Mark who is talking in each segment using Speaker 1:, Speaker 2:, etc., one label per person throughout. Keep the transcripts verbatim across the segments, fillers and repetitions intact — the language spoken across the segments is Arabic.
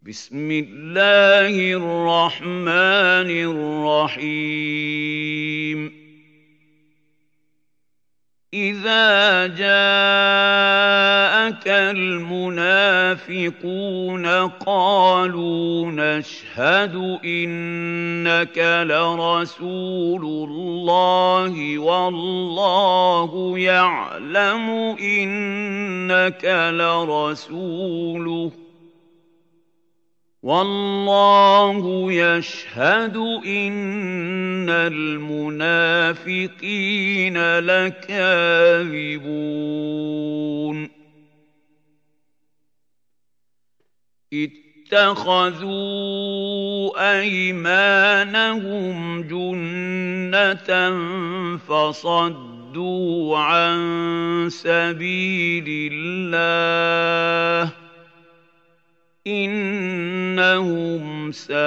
Speaker 1: بسم الله الرحمن الرحيم إذا جاءك المنافقون قالوا نشهد إنك لرسول الله والله يعلم إنك لرسوله والله يشهد إن المنافقين لكاذبون اتخذوا أيمانهم جنة فصدوا عن سبيل الله إنهم ساء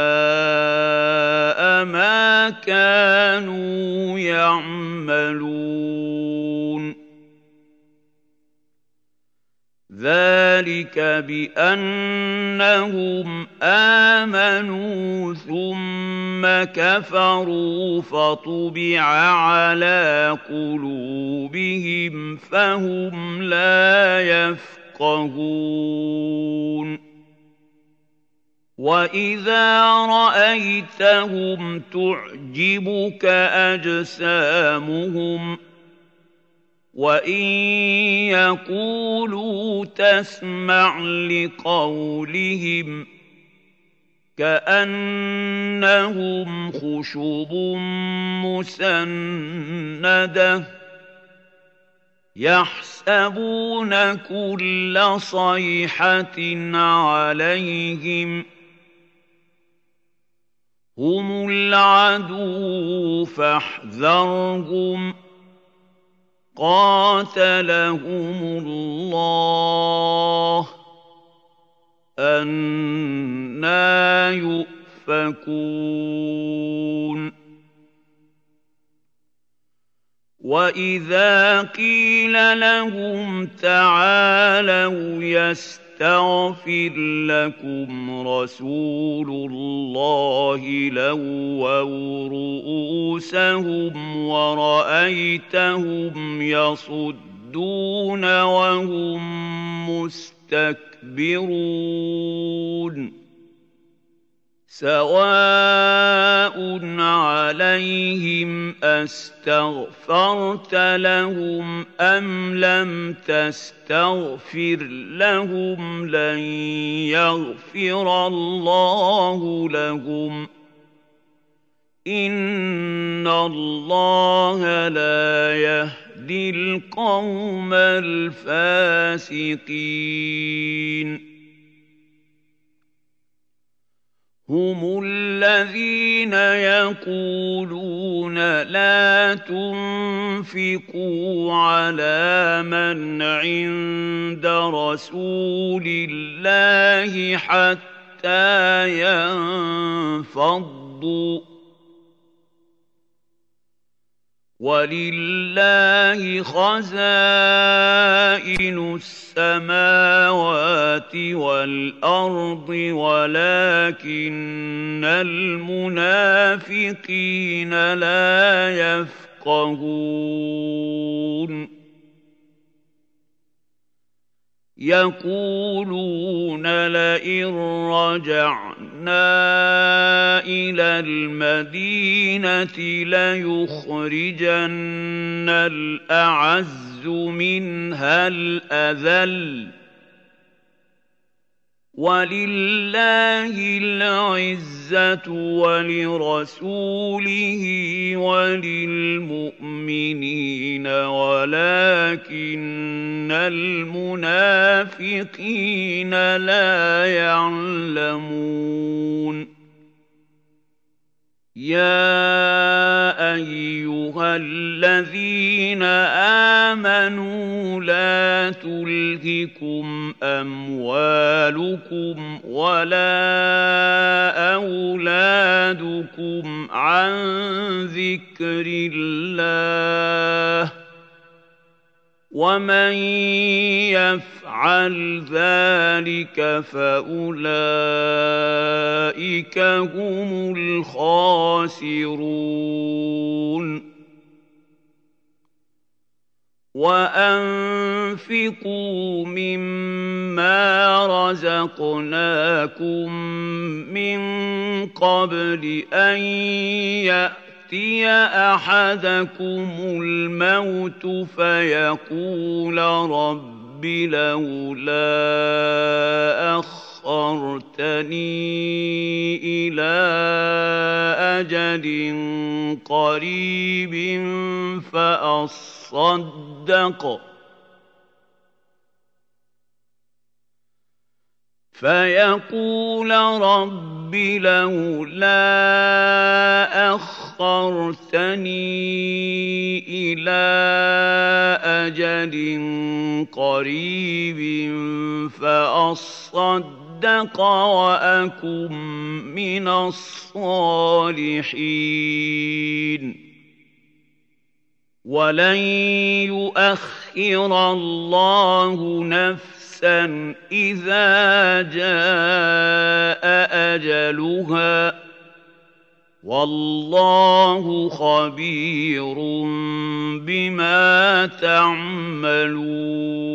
Speaker 1: ما كانوا يعملون ذلك بأنهم آمنوا ثم كفروا فطبع على قلوبهم فهم لا يفقهون وَإِذَا رَأَيْتَهُمْ تُعْجِبُكَ أَجْسَامُهُمْ وَإِن يَقُولُوا تَسْمَعْ لِقَوْلِهِمْ كَأَنَّهُمْ خُشُبٌ مُّسَنَّدَةٌ يَحْسَبُونَ كُلَّ صَيْحَةٍ عَلَيْهِمْ هم العدو فاحذرهم قاتلهم الله أَنَّىٰ يُؤْفَكُونَ وَإِذَا قِيلَ لَهُمْ تَعَالَوْا يَسْتَغْفِرْ لَكُمْ رَسُولُ اللَّهِ لَوَّوْا رُءُوسَهُمْ وَرَأَيْتَهُمْ يَصُدُّونَ وَهُمْ مُسْتَكْبِرُونَ سَوَاءٌ عَلَيْهِمْ أَسْتَغْفَرْتَ لَهُمْ أَمْ لَمْ تَسْتَغْفِرْ لَهُمْ لَن يَغْفِرَ اللَّهُ لَهُمْ إِنَّ اللَّهَ لَا يَهْدِي الْقَوْمَ الْفَاسِقِينَ هم الذين يقولون لا تنفقوا على من عند رسول الله حتى ينفضوا ولله خزائن السماوات والأرض ولكن المنافقين لا يفقهون يقولون لئن رجعنا إلى المدينة ليخرجن الأعز منها الأذل ولله العزة ولرسوله وللمؤمنين ولكن المنافقين لا يعلمون يا أيها الذين آمنوا لا تلهكم أموالكم ولا أولادكم عن ذكر الله ومن يفعل ذلك فأولئك فَأُولَٰئِكَ هُمُ الْخَاسِرُونَ وَأَنفِقُوا مِمَّا رَزَقْنَاكُم مِّن قَبْلِ أَن يَأْتِيَ أَحَدَكُمُ الْمَوْتُ فَيَقُولَ رَبِّ لَوْلَا أَخَّرْتَنِي إِلَىٰ أَجَلٍ قَرِيبٍ فَأَصَّدَّقَ فَيَقُولَ رَبِّ لَوْلَا أَخَّرْتَنِي إِلَىٰ أَجَلٍ قَرِيبٍ فَأَصَّدَّقَ وَأَكُن مِّنَ الصَّالِحِينَ وَلَن يُؤَخِّرَ اللَّهُ نَفْسًا إِذَا جَاءَ أَجَلُهَا ۚ وَاللَّهُ خَبِيرٌ بِمَا تَعْمَلُونَ